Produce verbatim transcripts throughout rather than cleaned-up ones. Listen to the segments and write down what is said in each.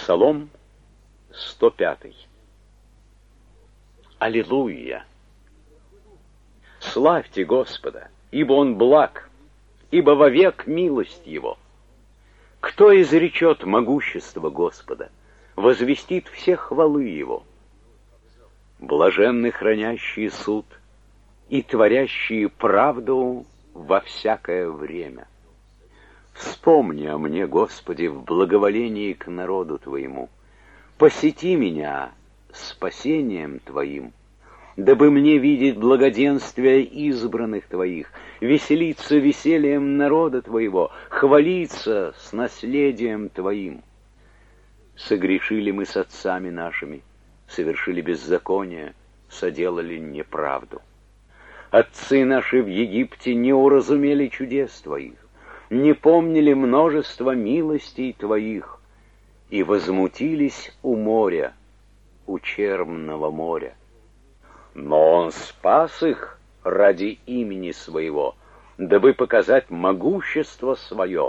Псалом сто пятый. Аллилуйя! Славьте Господа, ибо Он благ, ибо вовек милость Его. Кто изречет могущество Господа, возвестит все хвалы Его? Блаженны хранящие суд и творящие правду во всякое время. Вспомни о мне, Господи, в благоволении к народу Твоему. Посети меня спасением Твоим, дабы мне видеть благоденствие избранных Твоих, веселиться весельем народа Твоего, хвалиться с наследием Твоим. Согрешили мы с отцами нашими, совершили беззаконие, соделали неправду. Отцы наши в Египте не уразумели чудес Твоих, не помнили множество милостей Твоих и возмутились у моря, у черного моря. Но Он спас их ради имени Своего, дабы показать могущество Свое.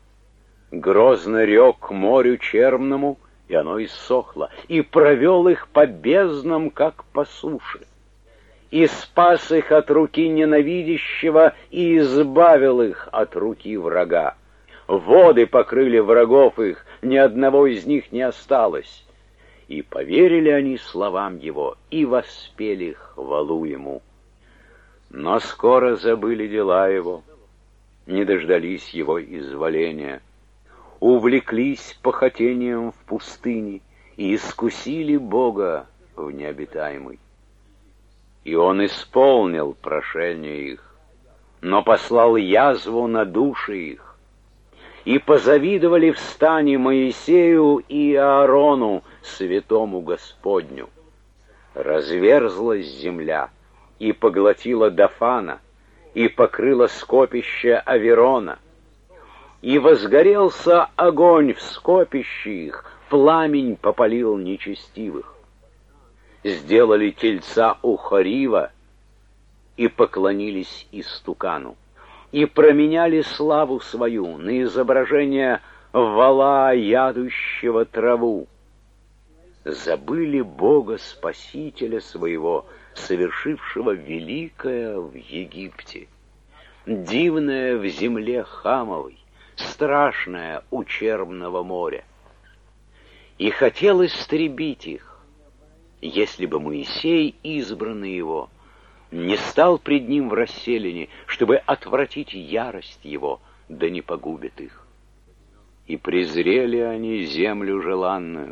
Грозно рек к морю черному, и оно иссохло, и провел их по безднам, как по суше. И спас их от руки ненавидящего, и избавил их от руки врага. Воды покрыли врагов их, ни одного из них не осталось. И поверили они словам Его, и воспели хвалу Ему. Но скоро забыли дела Его, не дождались Его изволения, увлеклись похотением в пустыне и искусили Бога в необитаемой. И Он исполнил прошение их, но послал язву на души их. И позавидовали в стане Моисею и Аарону, святому Господню. Разверзлась земля, и поглотила Дафана, и покрыла скопище Аверона. И возгорелся огонь в скопище их, пламень попалил нечестивых. Сделали тельца у Хорива и поклонились истукану, и променяли славу свою на изображение вола, ядущего траву. Забыли Бога Спасителя своего, совершившего великое в Египте, дивное в земле Хамовой, страшное у Черного моря. И хотел истребить их, если бы Моисей, избранный Его, не стал пред Ним в расселине, чтобы отвратить ярость Его, да не погубит их. И презрели они землю желанную,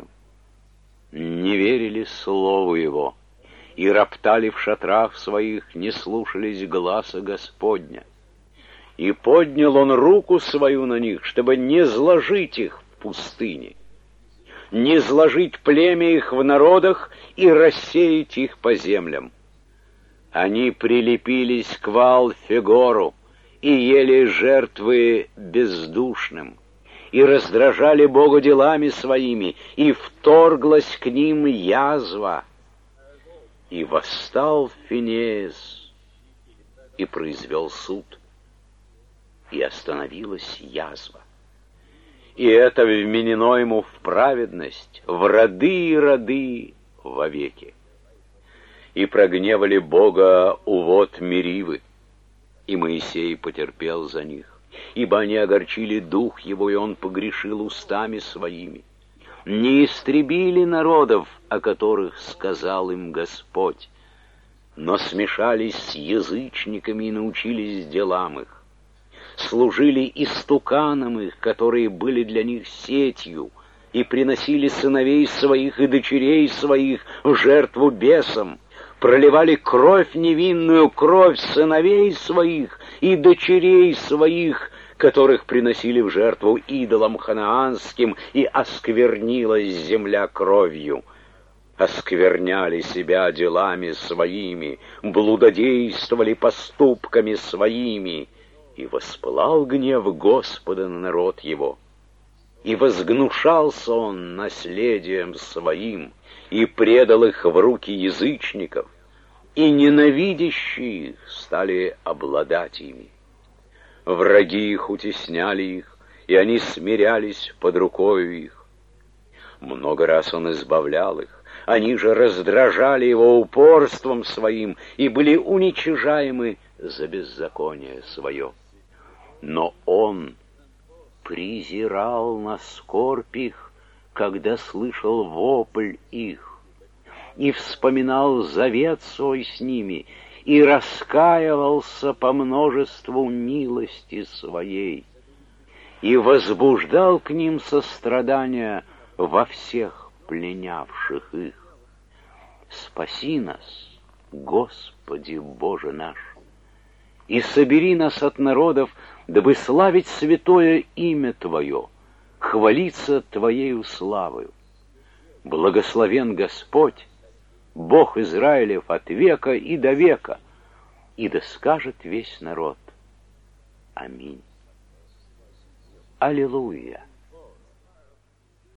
не верили слову Его, и роптали в шатрах своих, не слушались гласа Господня. И поднял Он руку свою на них, чтобы не зложить их в пустыне, не зложить племя их в народах и рассеять их по землям. Они прилепились к Ваал-Фегору и ели жертвы бездушным, и раздражали Бога делами своими, и вторглась к ним язва. И восстал Финеес, и произвел суд, и остановилась язва. И это вменено ему в праведность, в роды и роды вовеки. И прогневали Бога у вод Меривы, и Моисей потерпел за них, ибо они огорчили дух его, и он погрешил устами своими. Не истребили народов, о которых сказал им Господь, но смешались с язычниками и научились делам их. Служили истуканам их, которые были для них сетью, и приносили сыновей своих и дочерей своих в жертву бесам, проливали кровь невинную, кровь сыновей своих и дочерей своих, которых приносили в жертву идолам ханаанским, и осквернилась земля кровью. Оскверняли себя делами своими, блудодействовали поступками своими, и воспылал гнев Господа на народ его. И возгнушался он наследием своим, и предал их в руки язычников, и ненавидящие их стали обладать ими. Враги их утесняли их, и они смирялись под рукою их. Много раз он избавлял их, они же раздражали его упорством своим и были уничижаемы за беззаконие свое. Но он презирал на скорбь их, когда слышал вопль их, и вспоминал завет свой с ними, и раскаивался по множеству милости своей, и возбуждал к ним сострадания во всех пленявших их. Спаси нас, Господи Боже наш, и собери нас от народов, дабы славить святое имя Твое, хвалиться Твоею славою. Благословен Господь, Бог Израилев от века и до века, и да скажет весь народ. Аминь. Аллилуйя.